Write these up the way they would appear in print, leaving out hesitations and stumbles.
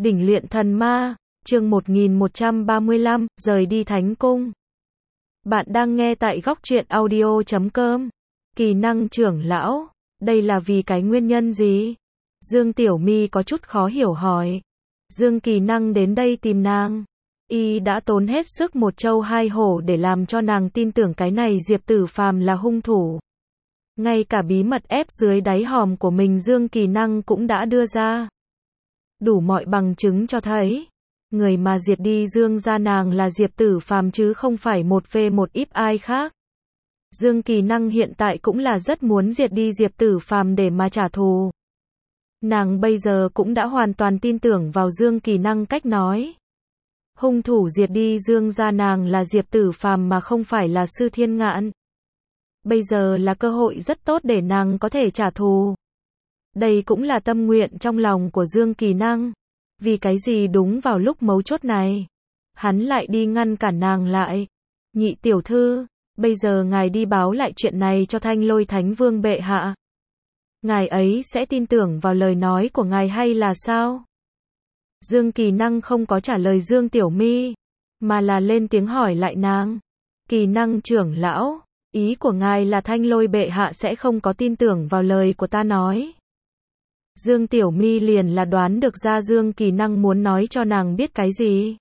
Đỉnh luyện thần ma, chương 1135, rời đi Thánh Cung. Bạn đang nghe tại góc truyện audio.com. Kỳ năng trưởng lão, đây là vì cái nguyên nhân gì? Dương Tiểu My có chút khó hiểu hỏi. Dương Kỳ năng đến đây tìm nàng. Y đã tốn hết sức một trâu hai hổ để làm cho nàng tin tưởng cái này Diệp Tử Phàm là hung thủ. Ngay cả bí mật ép dưới đáy hòm của mình Dương Kỳ năng cũng đã đưa ra. Đủ mọi bằng chứng cho thấy, người mà diệt đi Dương gia nàng là Diệp Tử Phàm chứ không phải một về một ít ai khác. Dương Kỳ năng hiện tại cũng là rất muốn diệt đi Diệp Tử Phàm để mà trả thù. Nàng bây giờ cũng đã hoàn toàn tin tưởng vào Dương Kỳ năng cách nói. Hung thủ diệt đi Dương gia nàng là Diệp Tử Phàm mà không phải là Sư Thiên Ngạn. Bây giờ là cơ hội rất tốt để nàng có thể trả thù. Đây cũng là tâm nguyện trong lòng của Dương Kỳ năng. Vì cái gì đúng vào lúc mấu chốt này, hắn lại đi ngăn cản nàng lại. Nhị tiểu thư, bây giờ ngài đi báo lại chuyện này cho Thanh Lôi Thánh Vương bệ hạ. Ngài ấy sẽ tin tưởng vào lời nói của ngài hay là sao? Dương Kỳ năng không có trả lời Dương Tiểu My, mà là lên tiếng hỏi lại nàng. Kỳ năng trưởng lão, ý của ngài là Thanh Lôi bệ hạ sẽ không có tin tưởng vào lời của ta nói. Dương Tiểu My liền là đoán được ra Dương Kỳ năng muốn nói cho nàng biết cái gì.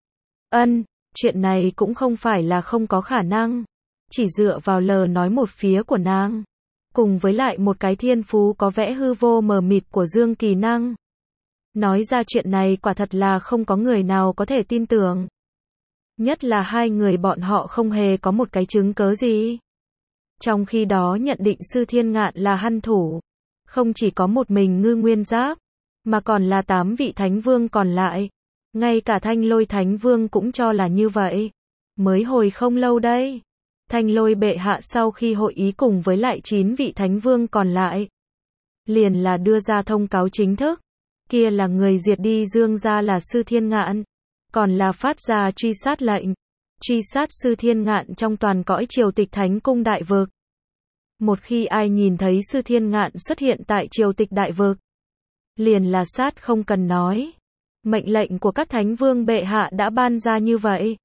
Chuyện này cũng không phải là không có khả năng. Chỉ dựa vào lời nói một phía của nàng, cùng với lại một cái thiên phú có vẻ hư vô mờ mịt của Dương Kỳ năng. Nói ra chuyện này quả thật là không có người nào có thể tin tưởng. Nhất là hai người bọn họ không hề có một cái chứng cớ gì. Trong khi đó nhận định Sư Thiên Ngạn là hung thủ. Không chỉ có một mình Ngư Nguyên Giáp, mà còn là 8 vị Thánh Vương còn lại. Ngay cả Thanh Lôi Thánh Vương cũng cho là như vậy. Mới hồi không lâu đây, Thanh Lôi bệ hạ sau khi hội ý cùng với lại 9 vị Thánh Vương còn lại, liền là đưa ra thông cáo chính thức. Kia là người diệt đi Dương gia là Sư Thiên Ngạn, còn là phát ra truy sát lệnh. Truy sát Sư Thiên Ngạn trong toàn cõi triều tịch Thánh Cung đại vực. Một khi ai nhìn thấy Sư Thiên Ngạn xuất hiện tại triều tịch đại vực, liền là sát không cần nói. Mệnh lệnh của các Thánh Vương bệ hạ đã ban ra như vậy.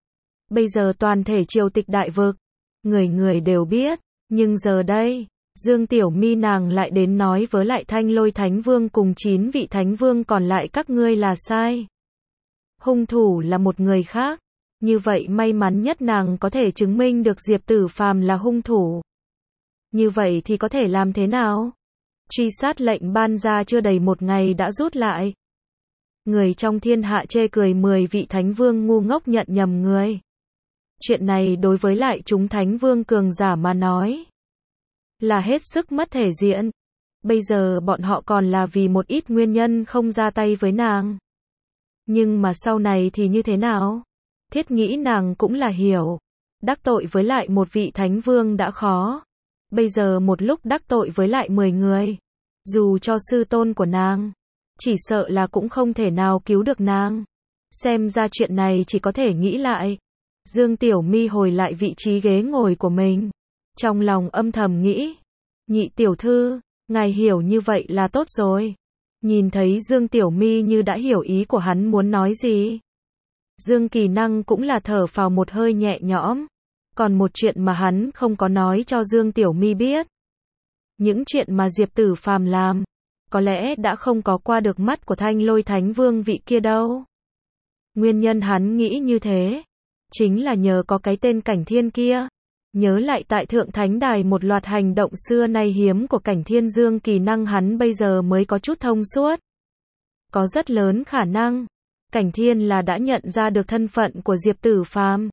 Bây giờ toàn thể triều tịch đại vực, người người đều biết, nhưng giờ đây, Dương Tiểu My nàng lại đến nói với lại Thanh Lôi Thánh Vương cùng 9 vị Thánh Vương còn lại các ngươi là sai. Hung thủ là một người khác. Như vậy may mắn nhất nàng có thể chứng minh được Diệp Tử Phàm là hung thủ. Như vậy thì có thể làm thế nào? Truy sát lệnh ban ra chưa đầy một ngày đã rút lại. Người trong thiên hạ chê cười 10 vị Thánh Vương ngu ngốc nhận nhầm người. Chuyện này đối với lại chúng Thánh Vương cường giả mà nói, là hết sức mất thể diện. Bây giờ bọn họ còn là vì một ít nguyên nhân không ra tay với nàng. Nhưng mà sau này thì như thế nào? Thiết nghĩ nàng cũng là hiểu. Đắc tội với lại một vị Thánh Vương đã khó. Bây giờ một lúc đắc tội với lại 10 người. Dù cho sư tôn của nàng, chỉ sợ là cũng không thể nào cứu được nàng. Xem ra chuyện này chỉ có thể nghĩ lại. Dương Tiểu My hồi lại vị trí ghế ngồi của mình. Trong lòng âm thầm nghĩ. Nhị tiểu thư, ngài hiểu như vậy là tốt rồi. Nhìn thấy Dương Tiểu My như đã hiểu ý của hắn muốn nói gì. Dương Kỳ năng cũng là thở phào một hơi nhẹ nhõm. Còn một chuyện mà hắn không có nói cho Dương Tiểu My biết. Những chuyện mà Diệp Tử Phàm làm, có lẽ đã không có qua được mắt của Thanh Lôi Thánh Vương vị kia đâu. Nguyên nhân hắn nghĩ như thế, chính là nhờ có cái tên Cảnh Thiên kia. Nhớ lại tại Thượng Thánh Đài một loạt hành động xưa nay hiếm của Cảnh Thiên Dương Kỳ năng hắn bây giờ mới có chút thông suốt. Có rất lớn khả năng, Cảnh Thiên là đã nhận ra được thân phận của Diệp Tử Phàm.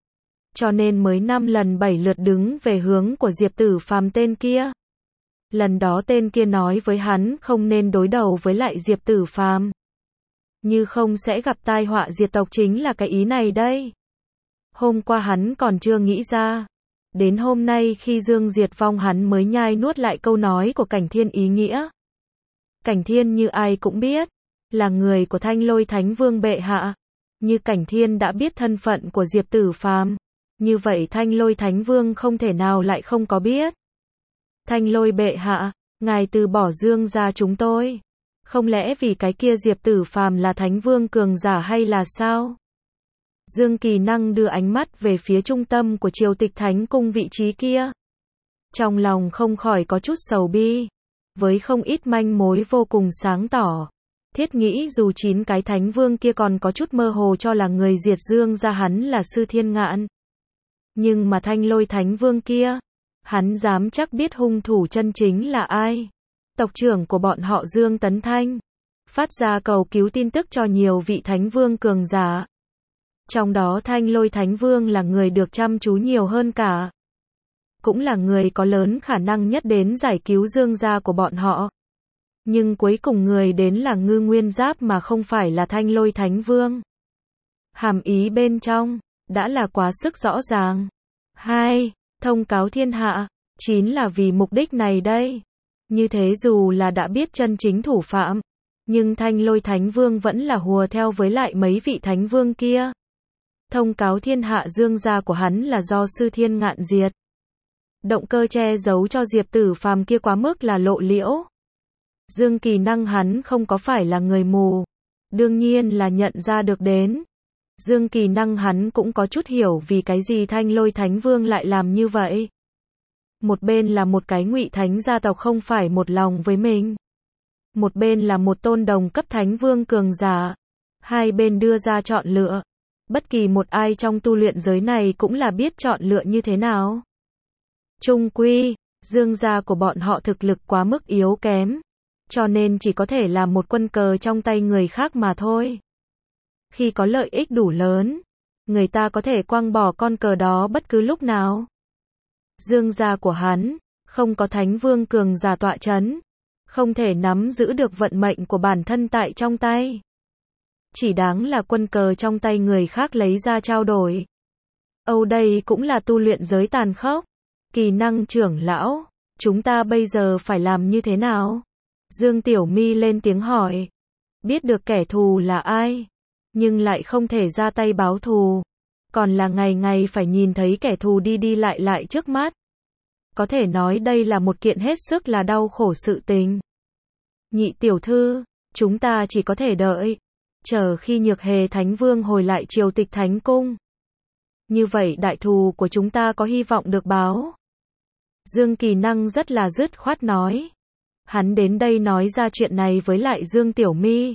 Cho nên mới 5 lần 7 lượt đứng về hướng của Diệp Tử Phàm tên kia. Lần đó tên kia nói với hắn không nên đối đầu với lại Diệp Tử Phàm. Như không sẽ gặp tai họa diệt tộc chính là cái ý này đây. Hôm qua hắn còn chưa nghĩ ra. Đến hôm nay khi Dương diệt vong hắn mới nhai nuốt lại câu nói của Cảnh Thiên ý nghĩa. Cảnh Thiên như ai cũng biết, là người của Thanh Lôi Thánh Vương bệ hạ. Như Cảnh Thiên đã biết thân phận của Diệp Tử Phàm, như vậy Thanh Lôi Thánh Vương không thể nào lại không có biết. Thanh Lôi bệ hạ, ngài từ bỏ Dương gia chúng tôi. Không lẽ vì cái kia Diệp Tử Phàm là thánh vương cường giả hay là sao? Dương Kỳ Năng đưa ánh mắt về phía trung tâm của Triều Tịch Thánh Cung vị trí kia. Trong lòng không khỏi có chút sầu bi. Với không ít manh mối vô cùng sáng tỏ. Thiết nghĩ dù 9 cái thánh vương kia còn có chút mơ hồ cho là người diệt Dương gia hắn là Sư Thiên Ngạn. Nhưng mà Thanh Lôi Thánh Vương kia, hắn dám chắc biết hung thủ chân chính là ai. Tộc trưởng của bọn họ Dương Tấn Thanh, phát ra cầu cứu tin tức cho nhiều vị thánh vương cường giả. Trong đó Thanh Lôi Thánh Vương là người được chăm chú nhiều hơn cả. Cũng là người có lớn khả năng nhất đến giải cứu Dương gia của bọn họ. Nhưng cuối cùng người đến là Ngư Nguyên Giáp mà không phải là Thanh Lôi Thánh Vương. Hàm ý bên trong, đã là quá sức rõ ràng. 2. Thông cáo thiên hạ. 9 là vì mục đích này đây. Như thế dù là đã biết chân chính thủ phạm, nhưng Thanh Lôi Thánh Vương vẫn là hùa theo với lại mấy vị thánh vương kia. Thông cáo thiên hạ Dương gia của hắn là do Sư Thiên Ngạn diệt. Động cơ che giấu cho Diệp Tử Phàm kia quá mức là lộ liễu. Dương Kỳ Năng hắn không có phải là người mù, đương nhiên là nhận ra được đến. Dương Kỳ Năng hắn cũng có chút hiểu vì cái gì Thanh Lôi Thánh Vương lại làm như vậy. Một bên là một cái ngụy thánh gia tộc không phải một lòng với mình. Một bên là một tôn đồng cấp thánh vương cường giả. Hai bên đưa ra chọn lựa. Bất kỳ một ai trong tu luyện giới này cũng là biết chọn lựa như thế nào. Chung quy, Dương gia của bọn họ thực lực quá mức yếu kém. Cho nên chỉ có thể là một quân cờ trong tay người khác mà thôi. Khi có lợi ích đủ lớn, người ta có thể quăng bỏ con cờ đó bất cứ lúc nào. Dương gia của hắn, không có thánh vương cường giả tọa chấn, không thể nắm giữ được vận mệnh của bản thân tại trong tay. Chỉ đáng là quân cờ trong tay người khác lấy ra trao đổi. Âu đây cũng là tu luyện giới tàn khốc. Kỳ Năng trưởng lão, chúng ta bây giờ phải làm như thế nào? Dương Tiểu Mi lên tiếng hỏi. Biết được kẻ thù là ai, nhưng lại không thể ra tay báo thù. Còn là ngày ngày phải nhìn thấy kẻ thù đi đi lại lại trước mắt. Có thể nói đây là một kiện hết sức là đau khổ sự tình. Nhị tiểu thư, chúng ta chỉ có thể đợi. Chờ khi Nhược Hề Thánh Vương hồi lại Triều Tịch Thánh Cung. Như vậy đại thù của chúng ta có hy vọng được báo. Dương Kỳ Năng rất là dứt khoát nói. Hắn đến đây nói ra chuyện này với lại Dương Tiểu Mi.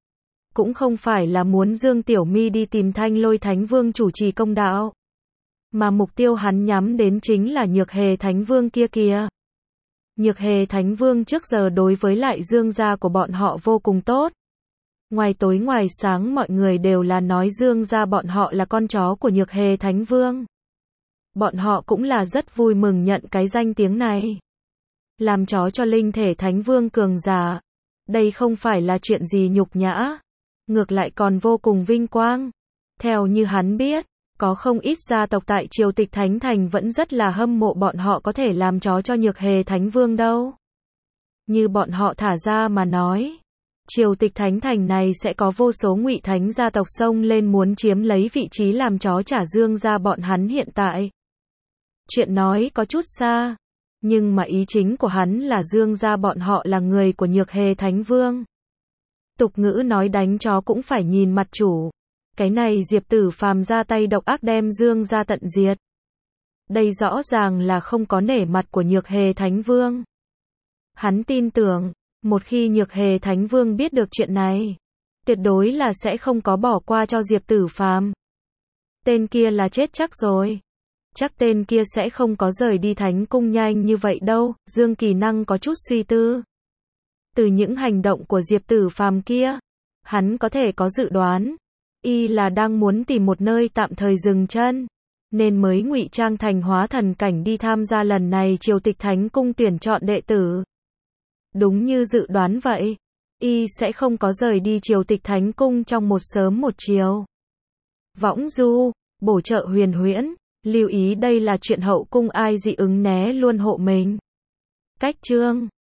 Cũng không phải là muốn Dương Tiểu Mi đi tìm Thanh Lôi Thánh Vương chủ trì công đạo. Mà mục tiêu hắn nhắm đến chính là Nhược Hề Thánh Vương kia kìa. Nhược Hề Thánh Vương trước giờ đối với lại Dương gia của bọn họ vô cùng tốt. Ngoài tối ngoài sáng mọi người đều là nói Dương gia bọn họ là con chó của Nhược Hề Thánh Vương. Bọn họ cũng là rất vui mừng nhận cái danh tiếng này. Làm chó cho linh thể Thánh Vương cường giả. Đây không phải là chuyện gì nhục nhã. Ngược lại còn vô cùng vinh quang. Theo như hắn biết, có không ít gia tộc tại Triều Tịch Thánh Thành vẫn rất là hâm mộ bọn họ có thể làm chó cho Nhược Hề Thánh Vương đâu. Như bọn họ thả ra mà nói, Triều Tịch Thánh Thành này sẽ có vô số ngụy thánh gia tộc xông lên muốn chiếm lấy vị trí làm chó trả Dương gia bọn hắn hiện tại. Chuyện nói có chút xa, nhưng mà ý chính của hắn là Dương gia bọn họ là người của Nhược Hề Thánh Vương. Tục ngữ nói đánh chó cũng phải nhìn mặt chủ. Cái này Diệp Tử Phàm ra tay độc ác đem Dương gia tận diệt. Đây rõ ràng là không có nể mặt của Nhược Hề Thánh Vương. Hắn tin tưởng, một khi Nhược Hề Thánh Vương biết được chuyện này, tuyệt đối là sẽ không có bỏ qua cho Diệp Tử Phàm. Tên kia là chết chắc rồi. Chắc tên kia sẽ không có rời đi Thánh Cung nhanh như vậy đâu, Dương Kỳ Năng có chút suy tư. Từ những hành động của Diệp Tử Phàm kia, hắn có thể có dự đoán. Y là đang muốn tìm một nơi tạm thời dừng chân, nên mới ngụy trang thành hóa thần cảnh đi tham gia lần này Triều Tịch Thánh Cung tuyển chọn đệ tử. Đúng như dự đoán vậy, Y sẽ không có rời đi Triều Tịch Thánh Cung trong một sớm một chiều. Võng du, bổ trợ huyền huyễn, lưu ý đây là chuyện hậu cung ai dị ứng né luôn hộ mình. Cách chương